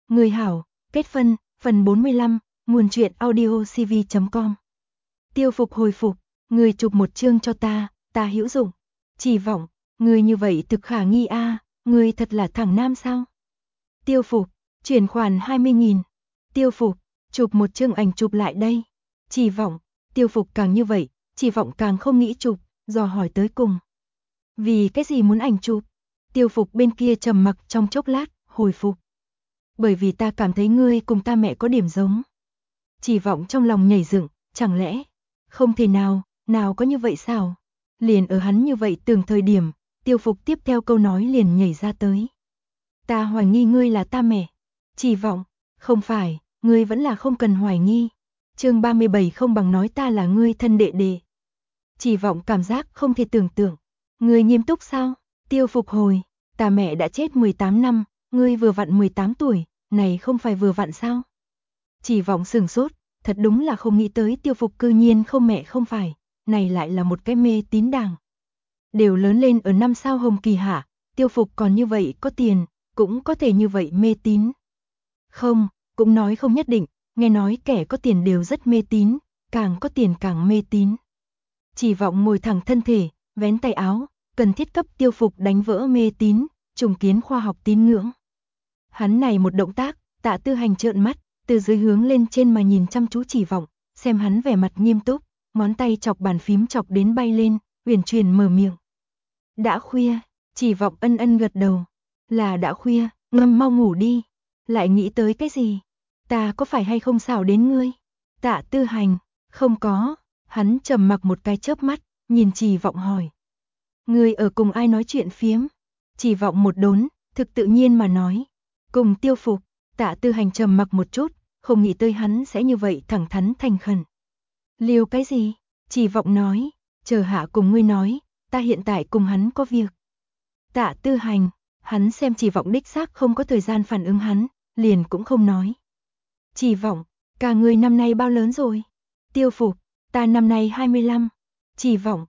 Người hảo, kết phân, phần 45, nguồn truyện audio cv.com. Tiêu Phục hồi phục, người chụp một chương cho ta hữu dụng. Chỉ vọng, người như vậy thực khả nghi a, người thật là thằng nam sao? Tiêu Phục, chuyển khoản 20.000. Tiêu Phục, chụp một chương ảnh chụp lại đây. Chỉ vọng, Tiêu Phục càng như vậy, Chỉ vọng càng không nghĩ chụp, dò hỏi tới cùng. Vì cái gì muốn ảnh chụp? Tiêu Phục bên kia trầm mặc trong chốc lát, hồi phục. Bởi vì ta cảm thấy ngươi cùng ta mẹ có điểm giống. Chỉ vọng trong lòng nhảy dựng, chẳng lẽ, không thể nào, nào có như vậy sao? Liền ở hắn như vậy từng thời điểm, Tiêu Phục tiếp theo câu nói liền nhảy ra tới. Ta hoài nghi ngươi là ta mẹ. Chỉ vọng, không phải, ngươi vẫn là không cần hoài nghi. Chương 37 không bằng nói ta là ngươi thân đệ đệ. Chỉ vọng cảm giác không thể tưởng tượng. Ngươi nghiêm túc sao? Tiêu Phục hồi, ta mẹ đã chết 18 năm, ngươi vừa vặn 18 tuổi, này không phải vừa vặn sao? Chỉ vọng sửng sốt, thật đúng là không nghĩ tới Tiêu Phục cư nhiên không mẹ không phải, này lại là một cái mê tín đàng. Đều lớn lên ở năm sao hồng kỳ hạ, Tiêu Phục còn như vậy có tiền, cũng có thể như vậy mê tín. Không, cũng nói không nhất định, nghe nói kẻ có tiền đều rất mê tín, càng có tiền càng mê tín. Chỉ vọng ngồi thẳng thân thể, vén tay áo, cần thiết cấp Tiêu Phục đánh vỡ mê tín, trùng kiến khoa học tín ngưỡng. Hắn này một động tác, Tạ Tư Hành trợn mắt, từ dưới hướng lên trên mà nhìn chăm chú Chỉ vọng, xem hắn vẻ mặt nghiêm túc, ngón tay chọc bàn phím chọc đến bay lên, uyển chuyển mở miệng. Đã khuya, Chỉ vọng ân ân gật đầu. Là đã khuya, ngâm mau ngủ đi. Lại nghĩ tới cái gì? Ta có phải hay không xảo đến ngươi? Tạ Tư Hành, không có. Hắn trầm mặc một cái chớp mắt, nhìn Chỉ vọng hỏi. Ngươi ở cùng ai nói chuyện phiếm? Chỉ vọng một đốn, thực tự nhiên mà nói. Cùng Tiêu Phục. Tạ Tư Hành trầm mặc một chút, không nghĩ tới hắn sẽ như vậy thẳng thắn thành khẩn. Liêu cái gì? Chỉ vọng nói, chờ hạ cùng ngươi nói, ta hiện tại cùng hắn có việc. Tạ Tư Hành, hắn xem Chỉ vọng đích xác không có thời gian phản ứng hắn, liền cũng không nói. Chỉ vọng, cả người năm nay bao lớn rồi? Tiêu Phục, ta năm nay 25. Chỉ vọng,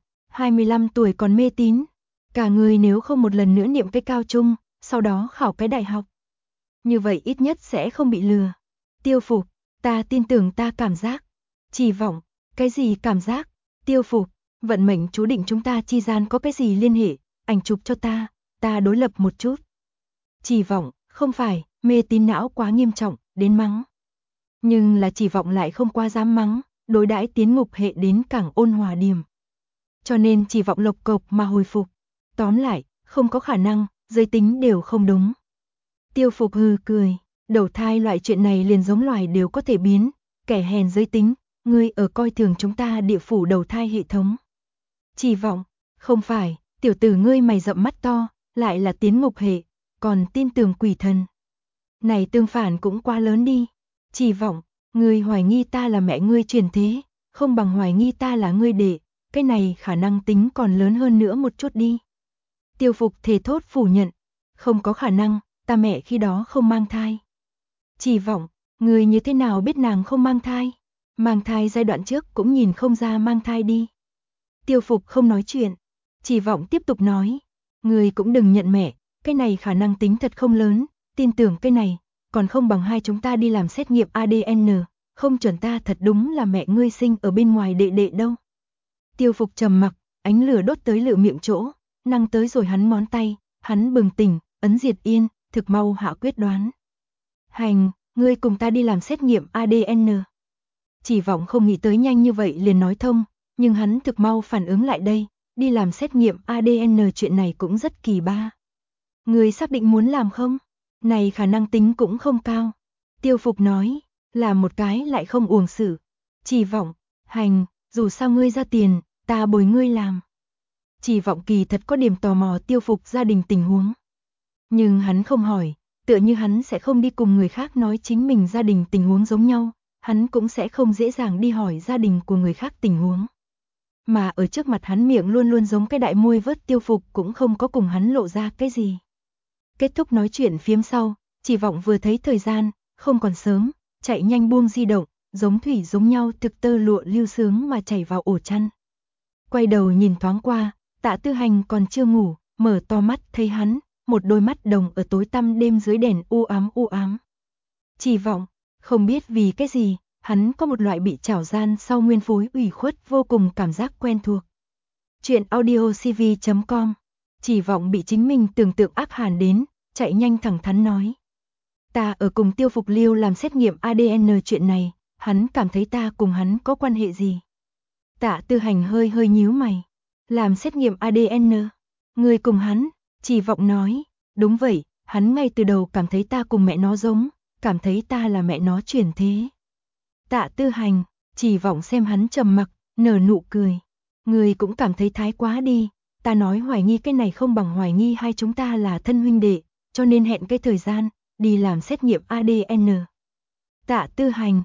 25 tuổi còn mê tín. Cả người nếu không một lần nữa niệm cái cao trung, sau đó khảo cái đại học. Như vậy ít nhất sẽ không bị lừa. Tiêu Phục, ta tin tưởng ta cảm giác. Chỉ vọng, cái gì cảm giác? Tiêu Phục, vận mệnh chú định chúng ta chi gian có cái gì liên hệ, ảnh chụp cho ta đối lập một chút. Chỉ vọng, không phải, mê tín não quá nghiêm trọng, đến mắng. Nhưng là Chỉ vọng lại không qua dám mắng, đối đãi tiến ngục hệ đến càng ôn hòa điểm. Cho nên Chỉ vọng lộc cộc mà hồi phục. Tóm lại, không có khả năng, giới tính đều không đúng. Tiêu Phục hừ cười, đầu thai loại chuyện này liền giống loài đều có thể biến, kẻ hèn giới tính, ngươi ở coi thường chúng ta địa phủ đầu thai hệ thống. Chỉ vọng, không phải, tiểu tử ngươi mày rậm mắt to, lại là tiến ngục hệ, còn tin tưởng quỷ thần. Này tương phản cũng quá lớn đi. Chỉ vọng, ngươi hoài nghi ta là mẹ ngươi truyền thế, không bằng hoài nghi ta là ngươi đệ, cái này khả năng tính còn lớn hơn nữa một chút đi. Tiêu Phục thề thốt phủ nhận, không có khả năng, ta mẹ khi đó không mang thai. Chỉ vọng, người như thế nào biết nàng không mang thai? Mang thai giai đoạn trước cũng nhìn không ra mang thai đi. Tiêu Phục không nói chuyện. Chỉ vọng tiếp tục nói. Người cũng đừng nhận mẹ, cái này khả năng tính thật không lớn, tin tưởng cái này, còn không bằng hai chúng ta đi làm xét nghiệm ADN, không chuẩn ta thật đúng là mẹ ngươi sinh ở bên ngoài đệ đệ đâu. Tiêu Phục trầm mặc, ánh lửa đốt tới lửa miệng chỗ, năng tới rồi hắn ngón tay, hắn bừng tỉnh, ấn diệt yên, thực mau hạ quyết đoán. Hành, ngươi cùng ta đi làm xét nghiệm ADN. Chỉ vọng không nghĩ tới nhanh như vậy liền nói thông, nhưng hắn thực mau phản ứng lại đây, đi làm xét nghiệm ADN chuyện này cũng rất kỳ ba. Ngươi xác định muốn làm không? Này khả năng tính cũng không cao. Tiêu Phục nói, làm một cái lại không uổng xử. Chỉ vọng, hành, dù sao ngươi ra tiền, ta bồi ngươi làm. Chỉ vọng kỳ thật có điểm tò mò Tiêu Phục gia đình tình huống. Nhưng hắn không hỏi, tựa như hắn sẽ không đi cùng người khác nói chính mình gia đình tình huống giống nhau, hắn cũng sẽ không dễ dàng đi hỏi gia đình của người khác tình huống. Mà ở trước mặt hắn miệng luôn luôn giống cái đại môi vớt Tiêu Phục cũng không có cùng hắn lộ ra cái gì. Kết thúc nói chuyện phiếm sau, Chỉ vọng vừa thấy thời gian, không còn sớm, chạy nhanh buông di động, giống thủy giống nhau thực tơ lụa lưu sướng mà chảy vào ổ chăn. Quay đầu nhìn thoáng qua, Tạ Tư Hành còn chưa ngủ, mở to mắt thấy hắn, một đôi mắt đồng ở tối tăm đêm dưới đèn u ám u ám. Chỉ vọng, không biết vì cái gì, hắn có một loại bị trảo gian sau nguyên phối ủy khuất vô cùng cảm giác quen thuộc. Chuyện audiocv.com. Chỉ vọng bị chính mình tưởng tượng áp hàn đến, chạy nhanh thẳng thắn nói. Ta ở cùng Tiêu Phục Liêu làm xét nghiệm ADN chuyện này, hắn cảm thấy ta cùng hắn có quan hệ gì? Tạ Tư Hành hơi hơi nhíu mày. Làm xét nghiệm ADN? Người cùng hắn? Chỉ vọng nói. Đúng vậy, hắn ngay từ đầu cảm thấy ta cùng mẹ nó giống, cảm thấy ta là mẹ nó chuyển thế. Tạ Tư Hành, Chỉ vọng xem hắn trầm mặc, nở nụ cười. Người cũng cảm thấy thái quá đi, ta nói hoài nghi cái này không bằng hoài nghi hai chúng ta là thân huynh đệ, cho nên hẹn cái thời gian, đi làm xét nghiệm ADN. Tạ Tư Hành,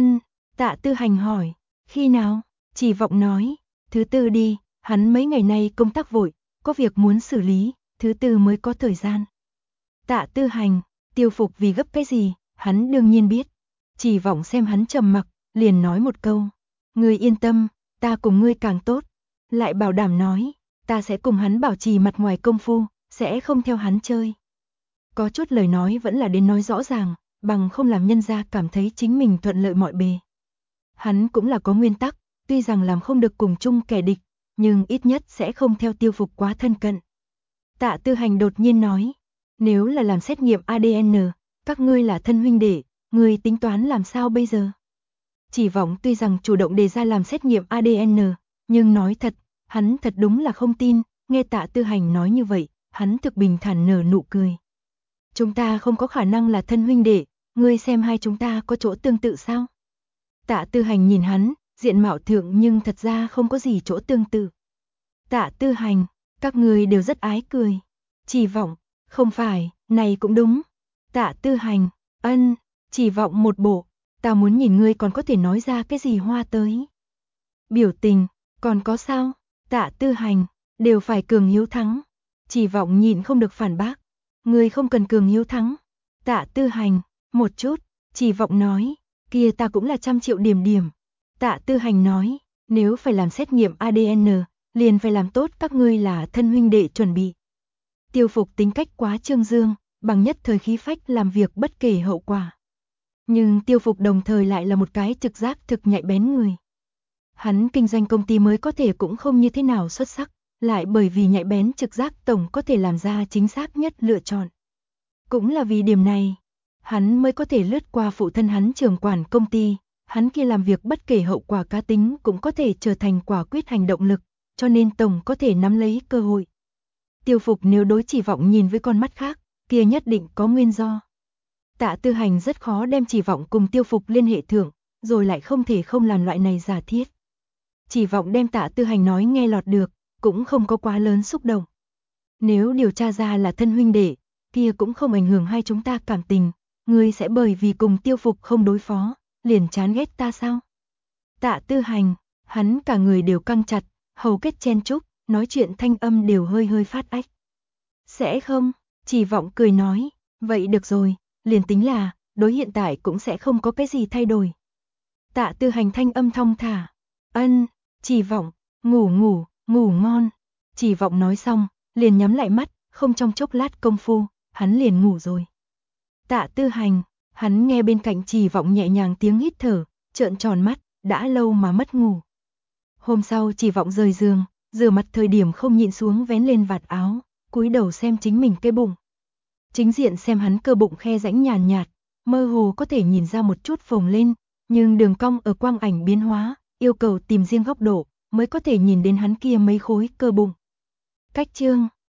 Tạ Tư Hành hỏi, khi nào? Chỉ vọng nói, thứ tư đi, hắn mấy ngày nay công tác vội, có việc muốn xử lý, thứ tư mới có thời gian. Tạ Tư Hành, Tiêu Phục vì gấp cái gì, hắn đương nhiên biết. Chỉ vọng xem hắn trầm mặc, liền nói một câu, ngươi yên tâm, ta cùng ngươi càng tốt. Lại bảo đảm nói, ta sẽ cùng hắn bảo trì mặt ngoài công phu, sẽ không theo hắn chơi. Có chút lời nói vẫn là đến nói rõ ràng, bằng không làm nhân gia cảm thấy chính mình thuận lợi mọi bề. Hắn cũng là có nguyên tắc, tuy rằng làm không được cùng chung kẻ địch, nhưng ít nhất sẽ không theo Tiêu Phục quá thân cận. Tạ Tư Hành đột nhiên nói, nếu là làm xét nghiệm ADN, các ngươi là thân huynh đệ, ngươi tính toán làm sao bây giờ? Chỉ vọng tuy rằng chủ động đề ra làm xét nghiệm ADN, nhưng nói thật, hắn thật đúng là không tin, nghe Tạ Tư Hành nói như vậy, hắn thực bình thản nở nụ cười. Chúng ta không có khả năng là thân huynh đệ, ngươi xem hai chúng ta có chỗ tương tự sao? Tạ Tư Hành nhìn hắn, diện mạo thượng nhưng thật ra không có gì chỗ tương tự. Tạ Tư Hành, các ngươi đều rất ái cười. Chỉ vọng, không phải, này cũng đúng. Tạ Tư Hành, Chỉ vọng một bộ, ta muốn nhìn ngươi còn có thể nói ra cái gì hoa tới. Biểu tình, còn có sao? Tạ Tư Hành, đều phải cường hiếu thắng. Chỉ vọng nhịn không được phản bác. Ngươi không cần cường hiếu thắng. Tạ Tư Hành, một chút, Chỉ vọng nói, kia ta cũng là 100 triệu điểm. Tạ Tư Hành nói, nếu phải làm xét nghiệm ADN, liền phải làm tốt các ngươi là thân huynh đệ chuẩn bị. Tiêu Phục tính cách quá trương dương, bằng nhất thời khí phách làm việc bất kể hậu quả. Nhưng Tiêu Phục đồng thời lại là một cái trực giác thực nhạy bén người. Hắn kinh doanh công ty mới có thể cũng không như thế nào xuất sắc, lại bởi vì nhạy bén trực giác tổng có thể làm ra chính xác nhất lựa chọn. Cũng là vì điểm này, hắn mới có thể lướt qua phụ thân hắn trưởng quản công ty, hắn kia làm việc bất kể hậu quả cá tính cũng có thể trở thành quả quyết hành động lực, cho nên tổng có thể nắm lấy cơ hội. Tiêu Phục nếu đối Chỉ vọng nhìn với con mắt khác, kia nhất định có nguyên do. Tạ Tư Hành rất khó đem Chỉ vọng cùng Tiêu Phục liên hệ thượng, rồi lại không thể không làm loại này giả thiết. Chỉ vọng đem Tạ Tư Hành nói nghe lọt được, cũng không có quá lớn xúc động. Nếu điều tra ra là thân huynh đệ, kia cũng không ảnh hưởng hai chúng ta cảm tình, ngươi sẽ bởi vì cùng Tiêu Phục không đối phó, liền chán ghét ta sao? Tạ Tư Hành, hắn cả người đều căng chặt, hầu kết chen chúc, nói chuyện thanh âm đều hơi hơi phát ách. Sẽ không, Chỉ vọng cười nói, vậy được rồi, liền tính là, đối hiện tại cũng sẽ không có cái gì thay đổi. Tạ Tư Hành thanh âm thong thả, Chỉ vọng, ngủ ngon. Chỉ vọng nói xong, liền nhắm lại mắt, không trong chốc lát công phu, hắn liền ngủ rồi. Tạ Tư Hành, hắn nghe bên cạnh Chỉ vọng nhẹ nhàng tiếng hít thở, trợn tròn mắt, đã lâu mà mất ngủ. Hôm sau Chỉ vọng rời giường, rửa mặt thời điểm không nhịn xuống vén lên vạt áo, cúi đầu xem chính mình cái bụng. Chính diện xem hắn cơ bụng khe rãnh nhàn nhạt, mơ hồ có thể nhìn ra một chút phồng lên, nhưng đường cong ở quang ảnh biến hóa, yêu cầu tìm riêng góc độ mới có thể nhìn đến hắn kia mấy khối cơ bụng. Cách chương